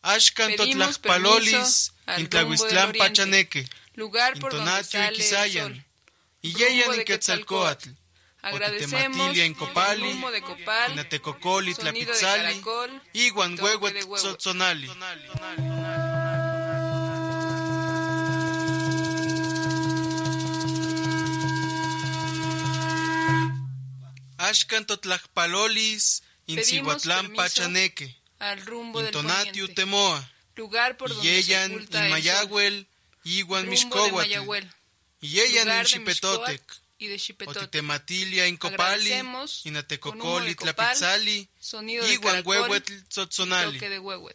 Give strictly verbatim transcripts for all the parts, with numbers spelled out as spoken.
Ashkan Pedimos totlajpalolis, permiso al intlahuistlán rumbo del oriente, pachaneque, lugar por donde intonatio sale el iquisayan, sol. y Rumbo yeyan de en Quetzalcóatl, Agradecemos otitematilia en el Copali, rumbo de Copal, inatecocoli sonido de tlapitzali, caracol, iguan toque de huehuet huehuet. tzotzonali. Ashkan totlajpalolis, Pedimos insihuatlán permiso pachaneque, al rumbo del intonatiu poniente, temoa, lugar por y donde se yeyan oculta el sol. inmayahuel, iguan Rumbo de mixcohuatl, Mayahuel, y yeyan lugar en de xipetotec, Mixcoatl y de Xipetotec. otitematilia en Copali, Agradecemos inatecocoli con humo de copal, tlapitzali, sonido de iguan caracol, huehuetl tzotzonali. toque de huehuet.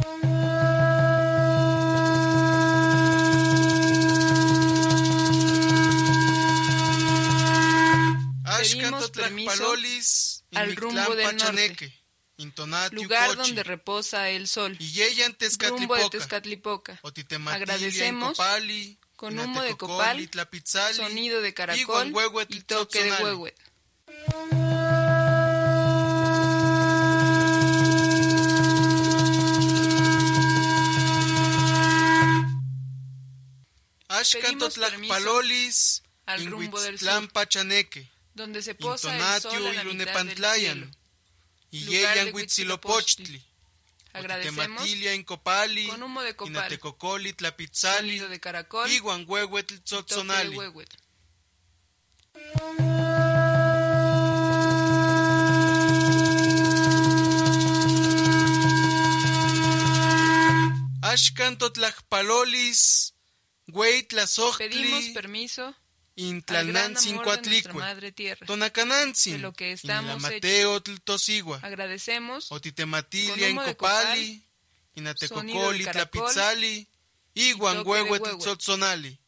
Ashkan Pedimos permiso totlajpalolis, al rumbo del pachaneque, intonatiu Lugar cochi, donde reposa el sol. y yeyan Rumbo de tezcatlipoca, Tezcatlipoca. otitematilia en Agradecemos Copali, con humo de inatecocoli copal, tlapitzali, sonido de caracol iguan huehuetl y toque de tzotzonali. huehuet. Ashkan Pedimos totlajpalolis, al rumbo del inhuitztlán sur, pachaneque, donde se posa el intonatiu sol a la mitad del ilunepantlayan, cielo. y Lugar yeyan de huitzilopochtli, Agradecemos otitematilia en Copali, con humo de copal, inatecocoli tlapitzali, sonido de caracol, iguan huehuetl toque de tzotzonali. huehuet. Ashkan totlajpalolis, güey Pedimos tlazohtli, permiso al gran intlanantzin amor de nuestra cuatlicue, madre tierra. tonacanantzin, de lo que estamos inlamateo tosigua, Agradecemos otitematilia con en humo de Copali, sonido inatecocoli de caracol, tlapitzali, iguan toque de huehuetl huehuet. tzotzonali.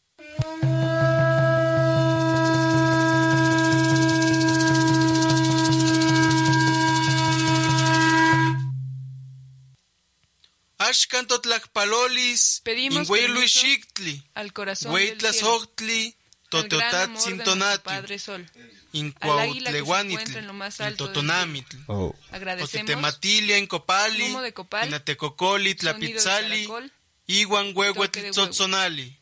Ashkan totlajpalolis, Pedimos ingüeyluixictli, al corazón güey del cielo, tlazohtli, al gran amor de nuestro toteotatzintonati, Padre Sol, al águila que se incuautlehuanitl, encuentra en lo más alto del intotonamitl, Oh. Agradecemos otitematilia en Copali, humo de copal, inatecocoli sonido de tlapitzali, caracol, iguan toque de huehuetl huehuet. tzotzonali.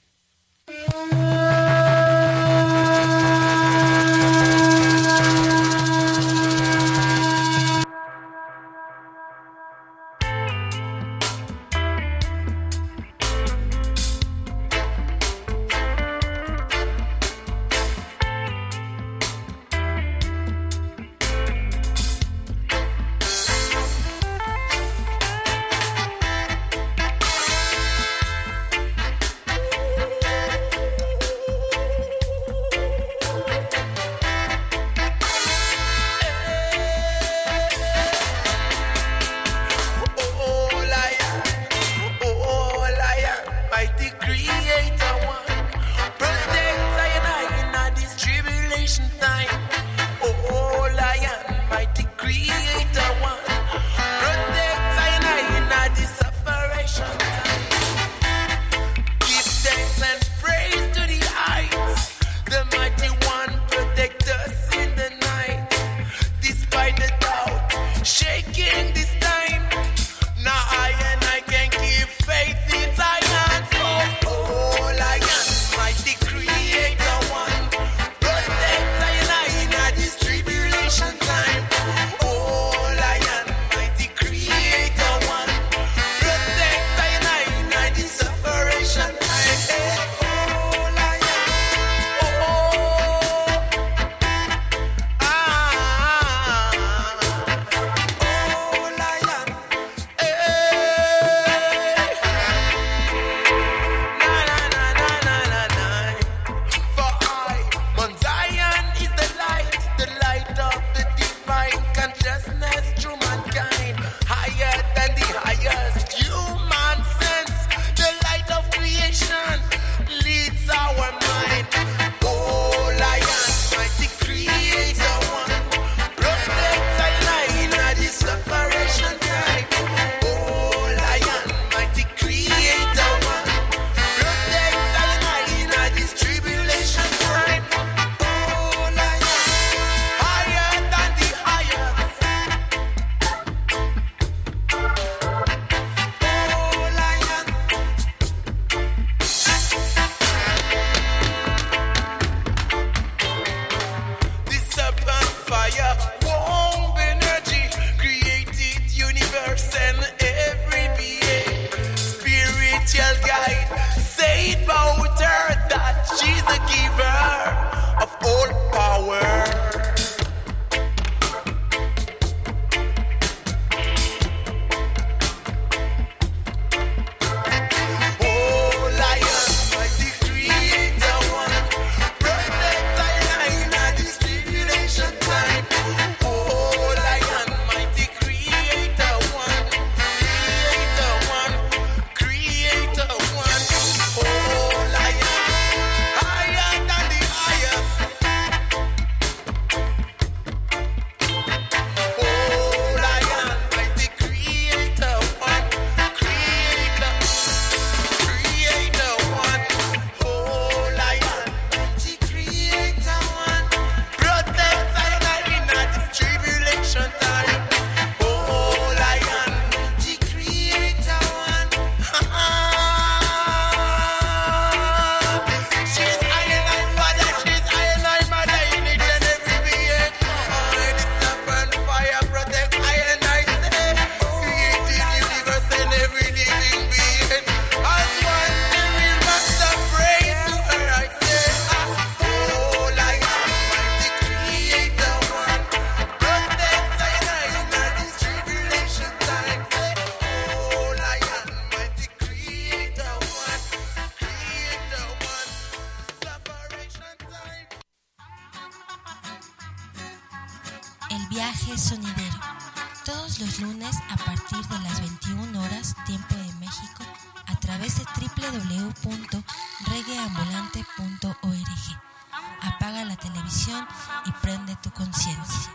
Sonidero, todos los lunes a partir de las veintiuna horas, tiempo de México, a través de doble u doble u doble u punto reggaeambulante punto org. Apaga la televisión y prende tu conciencia.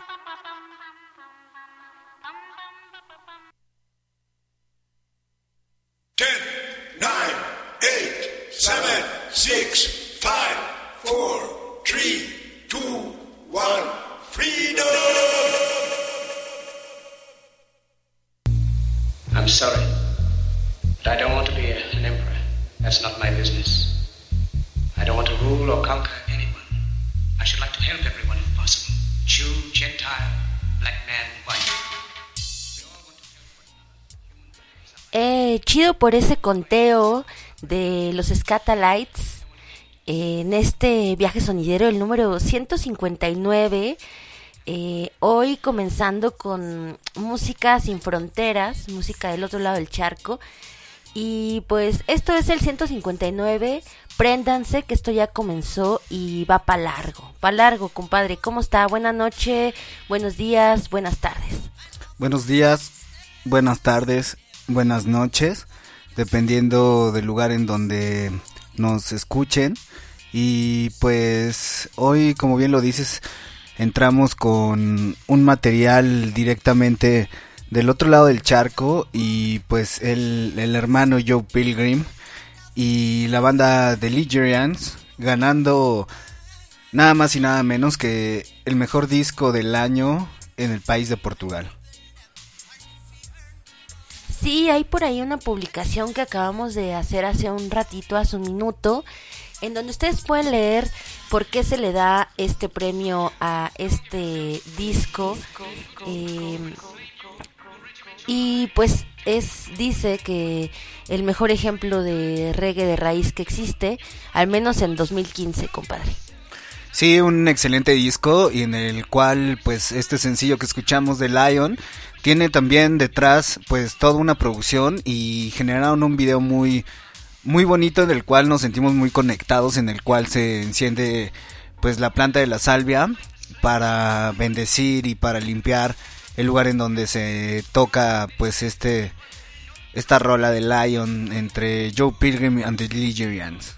ten, nine, eight, seven, six, five, four, three, two, one, freedom! I'm sorry, but I don't want to be an emperor. That's not my business. I don't want to rule or conquer anyone. I should like to help everyone if possible. Jew, Gentile, black man, white. Eh, chido por ese conteo de los Scatalites eh, en este viaje sonidero, el número ciento cincuenta y nueve. Eh, hoy comenzando con música sin fronteras, música del otro lado del charco. Y pues esto es el ciento cincuenta y nueve. Préndanse que esto ya comenzó y va para largo. Para largo, compadre. ¿Cómo está? Buenas noches, buenos días, buenas tardes. Buenos días, buenas tardes, buenas noches, dependiendo del lugar en donde nos escuchen. Y pues hoy, como bien lo dices, entramos con un material directamente del otro lado del charco, y pues el, el hermano Joe Pilgrim y la banda The Ligerians ganando nada más y nada menos que el mejor disco del año en el país de Portugal. Sí, hay por ahí una publicación que acabamos de hacer hace un ratito, hace un minuto, en donde ustedes pueden leer por qué se le da este premio a este disco. Eh, y pues es dice que el mejor ejemplo de reggae de raíz que existe, al menos en dos mil quince, compadre. Sí, un excelente disco, y en el cual pues este sencillo que escuchamos de Lion tiene también detrás pues toda una producción, y generaron un video muy muy bonito en el cual nos sentimos muy conectados, en el cual se enciende pues la planta de la salvia para bendecir y para limpiar el lugar en donde se toca pues este esta rola de Lion entre Joe Pilgrim and the Ligerians.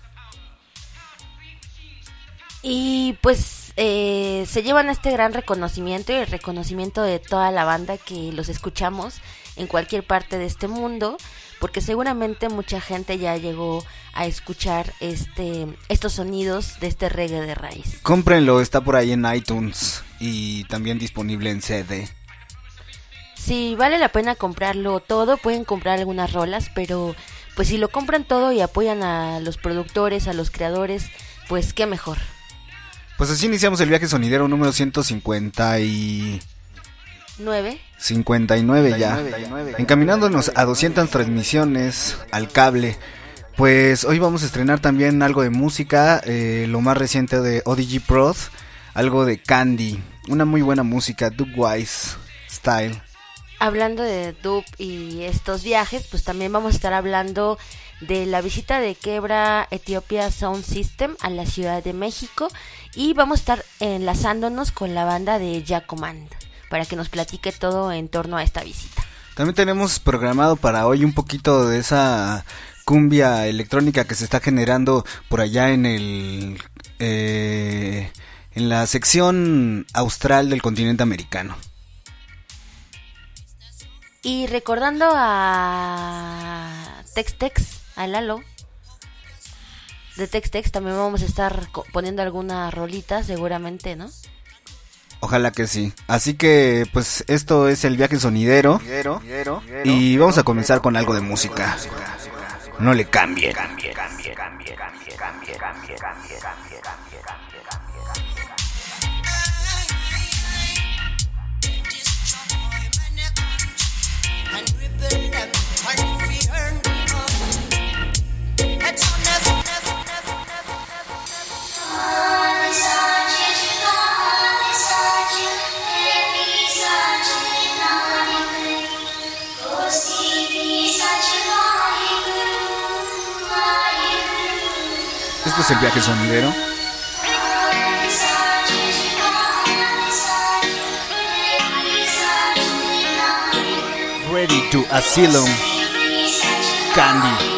Y pues eh, se llevan este gran reconocimiento, y el reconocimiento de toda la banda que los escuchamos en cualquier parte de este mundo, porque seguramente mucha gente ya llegó a escuchar este estos sonidos de este reggae de raíz. Cómprenlo, está por ahí en iTunes y también disponible en C D. Sí, vale la pena comprarlo todo, pueden comprar algunas rolas, pero pues si lo compran todo y apoyan a los productores, a los creadores, pues qué mejor. Pues así iniciamos el viaje sonidero número ciento cincuenta y ¿Nueve? cincuenta y nueve ya, encaminándonos a doscientas transmisiones al cable. Pues hoy vamos a estrenar también algo de música, eh, lo más reciente de O D G Prod, algo de Candy, una muy buena música, Dubwise style. Hablando de dub y estos viajes, pues también vamos a estar hablando de la visita de Quebra Ethiopia Sound System a la Ciudad de México, y vamos a estar enlazándonos con la banda de Jacomand para que nos platique todo en torno a esta visita. También tenemos programado para hoy un poquito de esa cumbia electrónica que se está generando por allá en el eh, en la sección austral del continente americano. Y recordando a Tex Tex, a Lalo de Tex Tex, también vamos a estar poniendo alguna rolita seguramente, ¿no? Ojalá que sí. Así que pues esto es el viaje sonidero, y vamos a comenzar con algo de música. No le cambien. Este es el viaje sonidero. Ready to Asylum, Candy.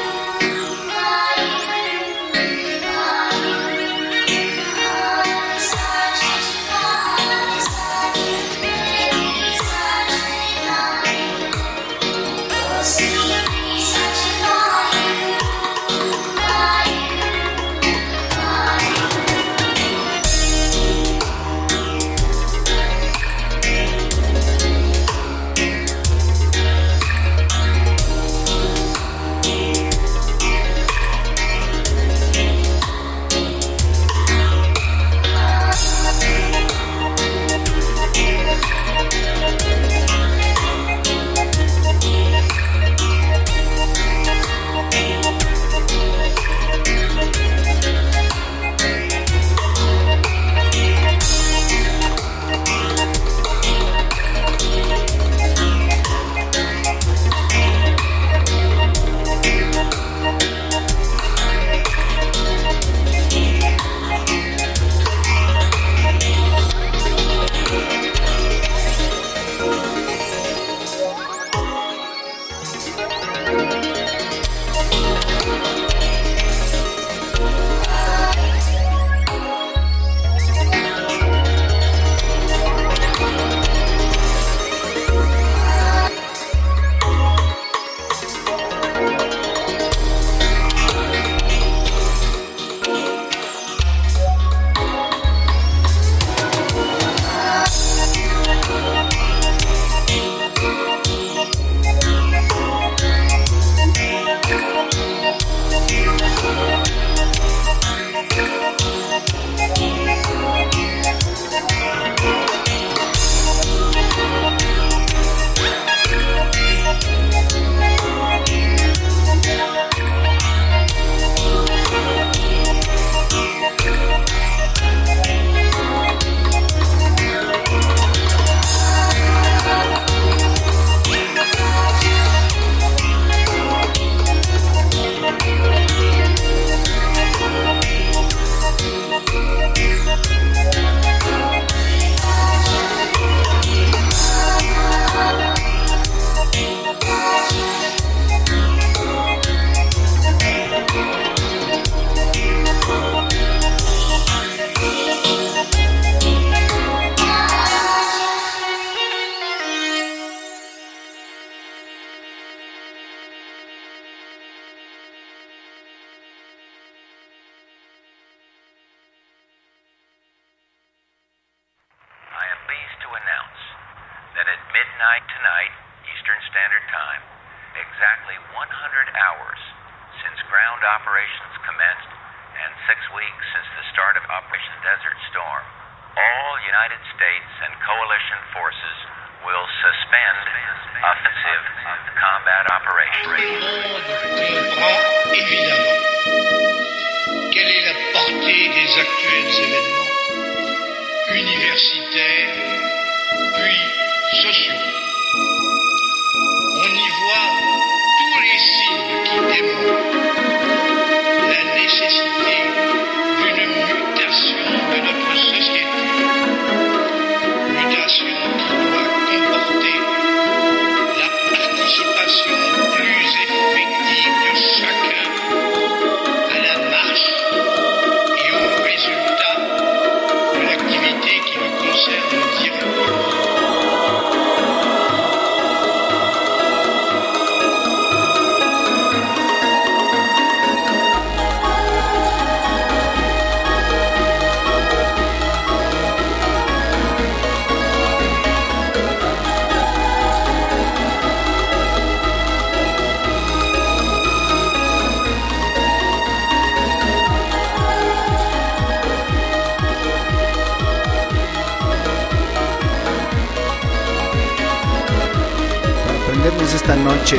Esta noche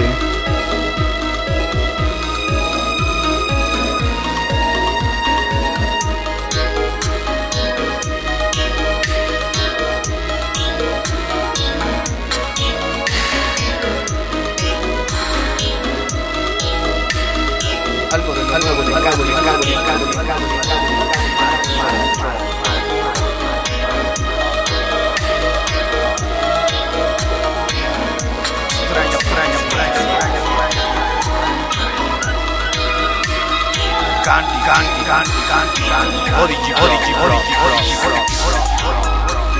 algo de algo de algo de algo de algo de Candy, Candy, Candy, Candy, Origi, Origi, Origi, Origi, Origi.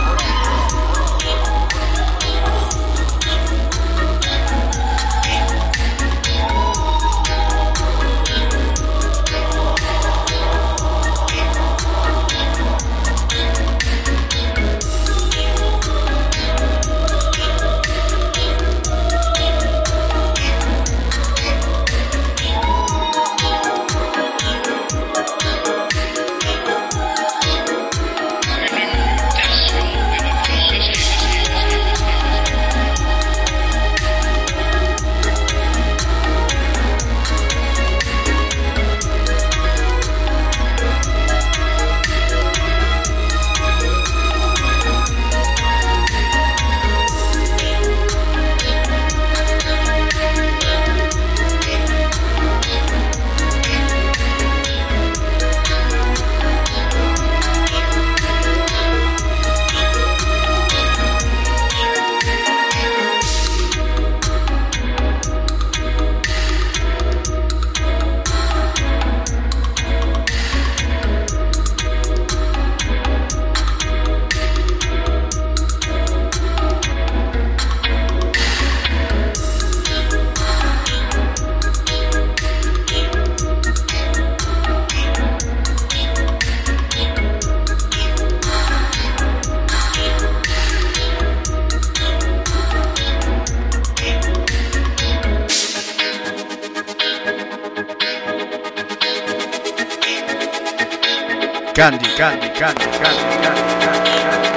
Candy, candy, candy, candy, candy, candy,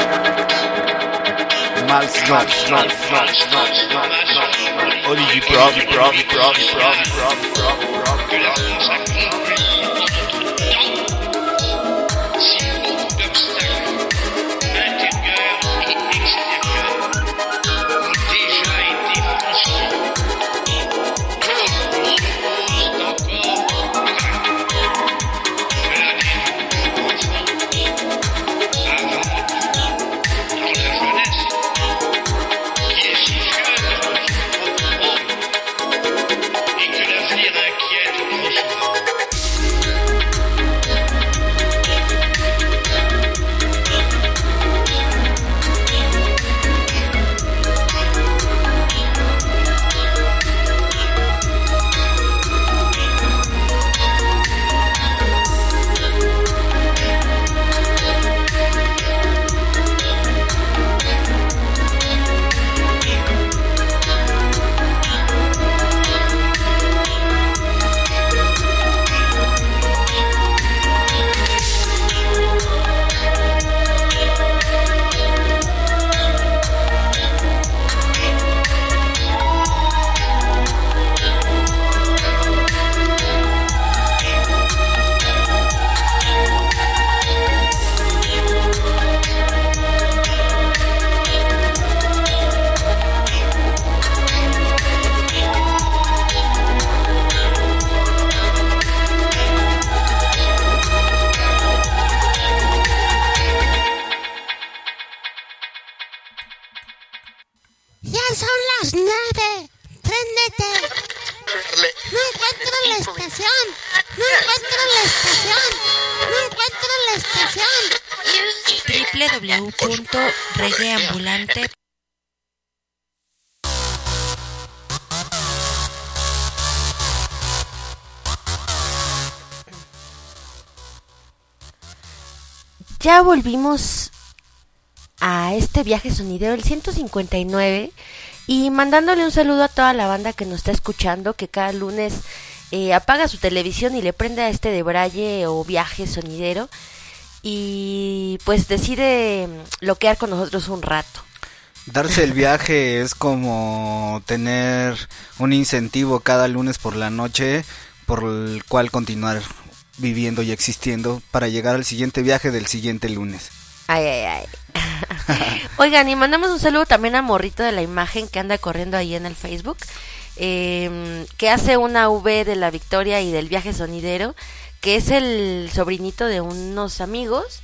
candy. Malz, Malz, Malz, Malz, Malz, Malz. Origi, Provi, Provi, Provi, Provi, Provi, Provi, Provi. Que la France a compris notre temps. Si beaucoup d'obstacles intérieurs et extérieurs ont déjà été franchis, d'autres s'opposent encore. Cela dénoue enfants, avant tout dans la jeunesse, qui est si jeune dans son propre monde, et que l'avenir inquiète trop souvent. Ya son las nueve. Préndete. No encuentro la estación. No encuentro la estación. No encuentro la estación. doble u doble u doble u punto reggaeambulante. Ya volvimos a este viaje sonidero, el ciento cincuenta y nueve, y mandándole un saludo a toda la banda que nos está escuchando, que cada lunes eh, apaga su televisión y le prende a este de braille o viaje sonidero, y pues decide loquear con nosotros un rato. Darse el viaje es como tener un incentivo cada lunes por la noche por el cual continuar viviendo y existiendo para llegar al siguiente viaje del siguiente lunes. Ay, ay, ay. Oigan, y mandamos un saludo también a Morrito de la Imagen, que anda corriendo ahí en el Facebook, eh, que hace una V de la Victoria y del viaje sonidero, que es el sobrinito de unos amigos.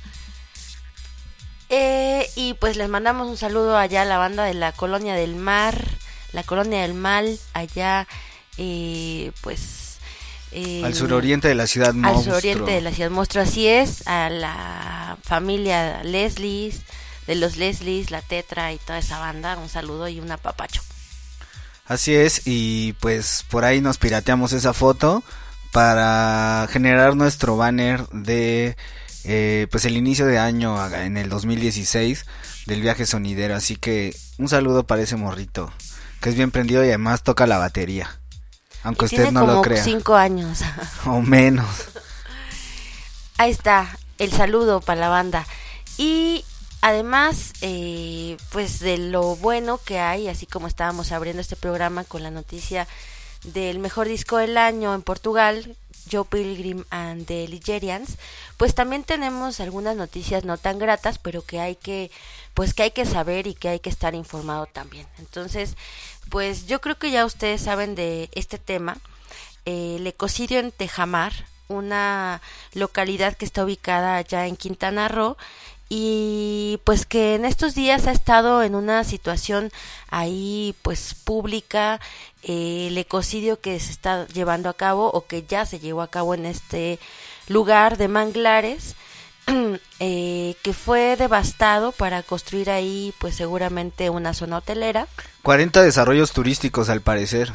Eh, y pues les mandamos un saludo allá a la banda de la Colonia del Mar, la Colonia del Mal, allá, eh, pues eh, Al suroriente de la ciudad al monstruo. suroriente de la ciudad monstruo, así es, a la familia Leslies, de los Leslies, la Tetra y toda esa banda, un saludo y un apapacho. Así es, y pues por ahí nos pirateamos esa foto para generar nuestro banner de eh, pues el inicio de año en el dos mil dieciséis del viaje sonidero, así que un saludo para ese morrito, que es bien prendido y además toca la batería, aunque Y usted tiene no como lo crea. cinco años. O menos. Ahí está, el saludo para la banda. Y además, eh, pues de lo bueno que hay, así como estábamos abriendo este programa con la noticia del mejor disco del año en Portugal, Joe Pilgrim and the Ligerians, pues también tenemos algunas noticias no tan gratas, pero que hay que, pues que hay que saber y que hay que estar informado también. Entonces, pues yo creo que ya ustedes saben de este tema, eh, el ecocidio en Tejamar, una localidad que está ubicada allá en Quintana Roo, y pues que en estos días ha estado en una situación ahí pues pública, eh, el ecocidio que se está llevando a cabo o que ya se llevó a cabo en este lugar de manglares, eh, que fue devastado para construir ahí pues seguramente una zona hotelera. cuarenta desarrollos turísticos al parecer.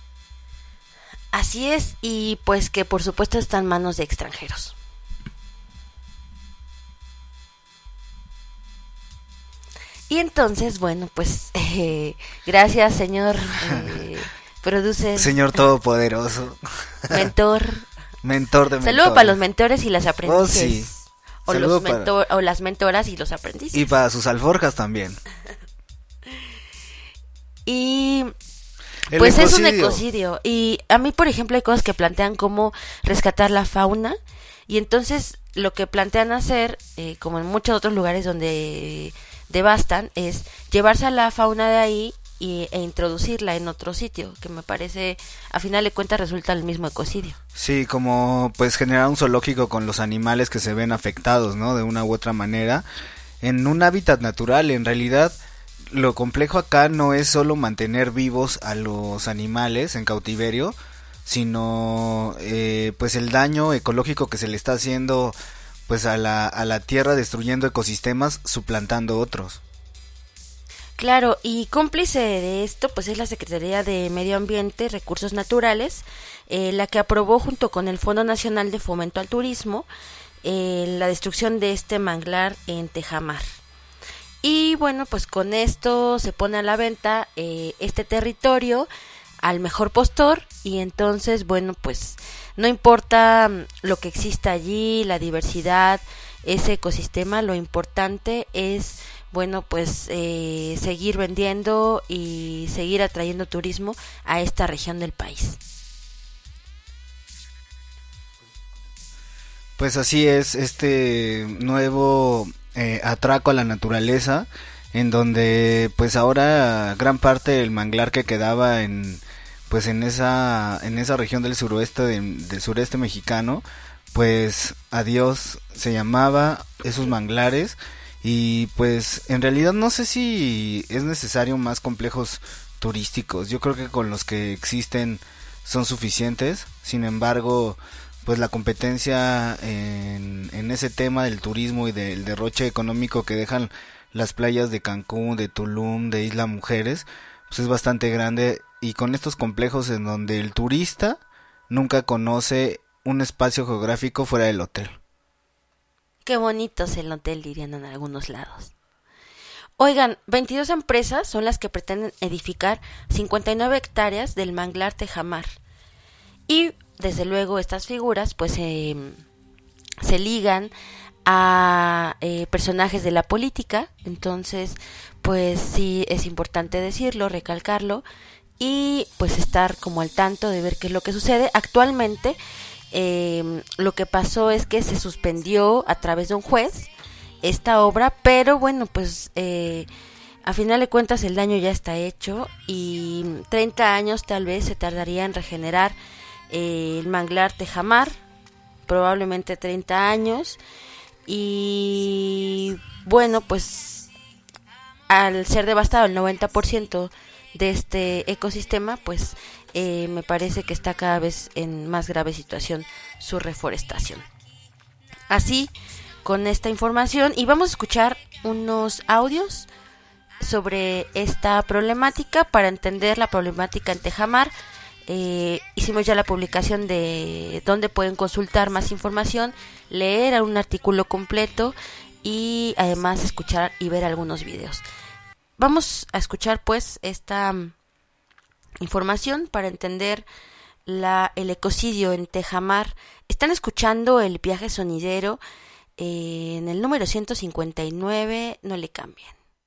Así es, y pues que por supuesto está en manos de extranjeros. Y entonces, bueno, pues eh, gracias, señor eh, producer. Señor todopoderoso. Mentor. Mentor de mentores. Saludo para los mentores y las aprendices. Oh, sí. O, Saludo los para- mentor, o las mentoras y los aprendices. Y para sus alforjas también. Y El pues es un ecocidio. ecocidio. Y a mí, por ejemplo, hay cosas que plantean como rescatar la fauna. Y entonces lo que plantean hacer, eh, como en muchos otros lugares donde devastan, es llevarse a la fauna de ahí y, e introducirla en otro sitio, que me parece, a final de cuentas, resulta el mismo ecocidio. Sí, como pues generar un zoológico con los animales que se ven afectados, ¿no? De una u otra manera, en un hábitat natural. En realidad, lo complejo acá no es solo mantener vivos a los animales en cautiverio, sino eh, pues el daño ecológico que se le está haciendo pues a la, a la tierra, destruyendo ecosistemas, suplantando otros. Claro, y cómplice de esto pues es la Secretaría de Medio Ambiente y Recursos Naturales, eh, la que aprobó junto con el Fondo Nacional de Fomento al Turismo eh, la destrucción de este manglar en Tejamar. Y bueno, pues con esto se pone a la venta eh, este territorio al mejor postor, y entonces, bueno, pues no importa mm, lo que exista allí, la diversidad, ese ecosistema, lo importante es, bueno, pues eh, seguir vendiendo y seguir atrayendo turismo a esta región del país. Pues así es, este nuevo eh, atraco a la naturaleza, en donde pues ahora gran parte del manglar que quedaba en pues en esa en esa región del suroeste de- del sureste mexicano, pues adiós se llamaba esos manglares. Y pues en realidad no sé si es necesario más complejos turísticos. Yo creo que con los que existen son suficientes. Sin embargo, pues la competencia en, en ese tema del turismo y del derroche económico que dejan las playas de Cancún, de Tulum, de Isla Mujeres, pues es bastante grande, y con estos complejos en donde el turista nunca conoce un espacio geográfico fuera del hotel. Qué bonito es el hotel, dirían en algunos lados. Oigan, veintidós empresas son las que pretenden edificar cincuenta y nueve hectáreas del manglar Tejamar. Y desde luego estas figuras pues eh, se ligan a eh, personajes de la política. Entonces pues sí es importante decirlo, recalcarlo, y pues estar como al tanto de ver qué es lo que sucede. Actualmente eh, lo que pasó es que se suspendió a través de un juez esta obra, pero bueno, pues eh, a final de cuentas el daño ya está hecho, y treinta años tal vez se tardaría en regenerar eh, el manglar Tejamar, probablemente treinta años. Y bueno, pues al ser devastado el noventa por ciento de este ecosistema, pues eh, me parece que está cada vez en más grave situación su reforestación. Así, con esta información, y vamos a escuchar unos audios sobre esta problemática para entender la problemática en Tejamar. Eh, hicimos ya la publicación de donde pueden consultar más información, leer un artículo completo y además escuchar y ver algunos videos. Vamos a escuchar pues esta um, información para entender la, el ecocidio en Tejamar. Están escuchando el viaje sonidero eh, en el número ciento cincuenta y nueve, no le cambien.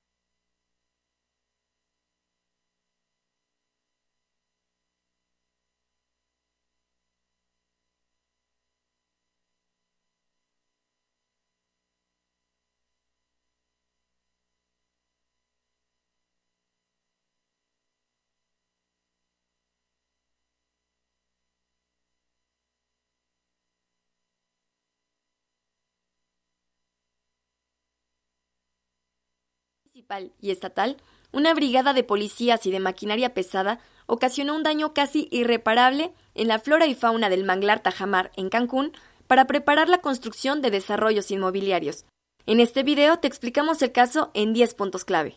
Municipal y estatal, una brigada de policías y de maquinaria pesada ocasionó un daño casi irreparable en la flora y fauna del manglar Tajamar en Cancún para preparar la construcción de desarrollos inmobiliarios. En este video te explicamos el caso en diez puntos clave.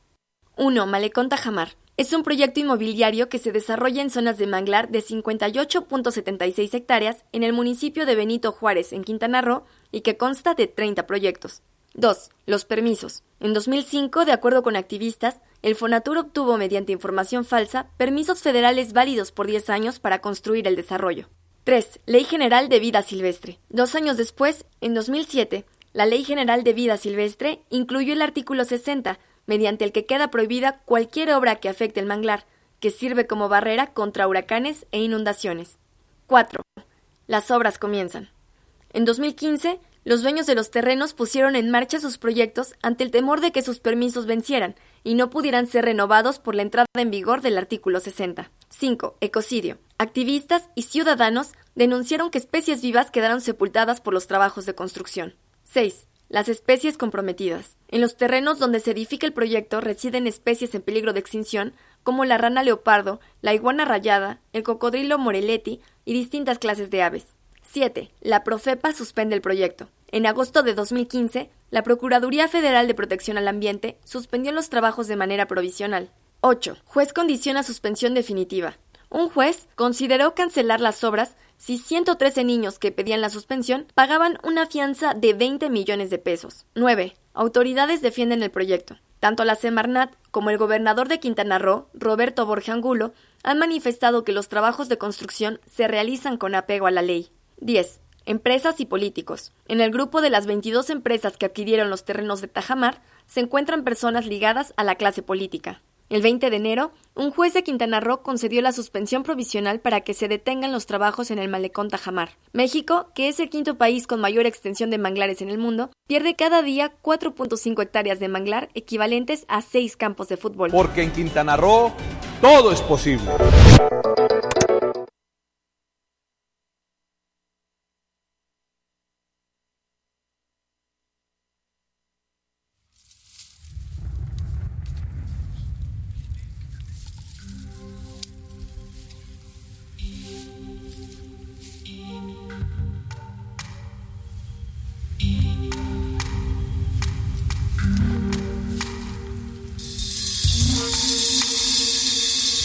uno. Malecón Tajamar. Es un proyecto inmobiliario que se desarrolla en zonas de manglar de cincuenta y ocho punto setenta y seis hectáreas en el municipio de Benito Juárez, en Quintana Roo, y que consta de treinta proyectos. dos. Los permisos. En dos mil cinco, de acuerdo con activistas, el Fonatur obtuvo mediante información falsa permisos federales válidos por diez años para construir el desarrollo. tres. Ley General de Vida Silvestre. Dos años después, en dos mil siete, la Ley General de Vida Silvestre incluyó el artículo sesenta, mediante el que queda prohibida cualquier obra que afecte el manglar, que sirve como barrera contra huracanes e inundaciones. cuatro. Las obras comienzan. En dos mil quince, los dueños de los terrenos pusieron en marcha sus proyectos ante el temor de que sus permisos vencieran y no pudieran ser renovados por la entrada en vigor del artículo sesenta. cinco. Ecocidio. Activistas y ciudadanos denunciaron que especies vivas quedaron sepultadas por los trabajos de construcción. seis. Las especies comprometidas. En los terrenos donde se edifica el proyecto residen especies en peligro de extinción, como la rana leopardo, la iguana rayada, el cocodrilo moreleti y distintas clases de aves. siete. La Profepa suspende el proyecto. En agosto de dos mil quince, la Procuraduría Federal de Protección al Ambiente suspendió los trabajos de manera provisional. ocho. Juez condiciona suspensión definitiva. Un juez consideró cancelar las obras si ciento trece niños que pedían la suspensión pagaban una fianza de veinte millones de pesos. nueve. Autoridades defienden el proyecto. Tanto la Semarnat como el gobernador de Quintana Roo, Roberto Borja Angulo, han manifestado que los trabajos de construcción se realizan con apego a la ley. diez. Empresas y políticos. En el grupo de las veintidós empresas que adquirieron los terrenos de Tajamar se encuentran personas ligadas a la clase política. El veinte de enero, un juez de Quintana Roo concedió la suspensión provisional para que se detengan los trabajos en el malecón Tajamar. México, que es el quinto país con mayor extensión de manglares en el mundo, pierde cada día cuatro punto cinco hectáreas de manglar, equivalentes a seis campos de fútbol. Porque en Quintana Roo todo es posible.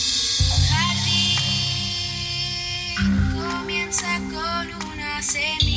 Comienza con una semilla.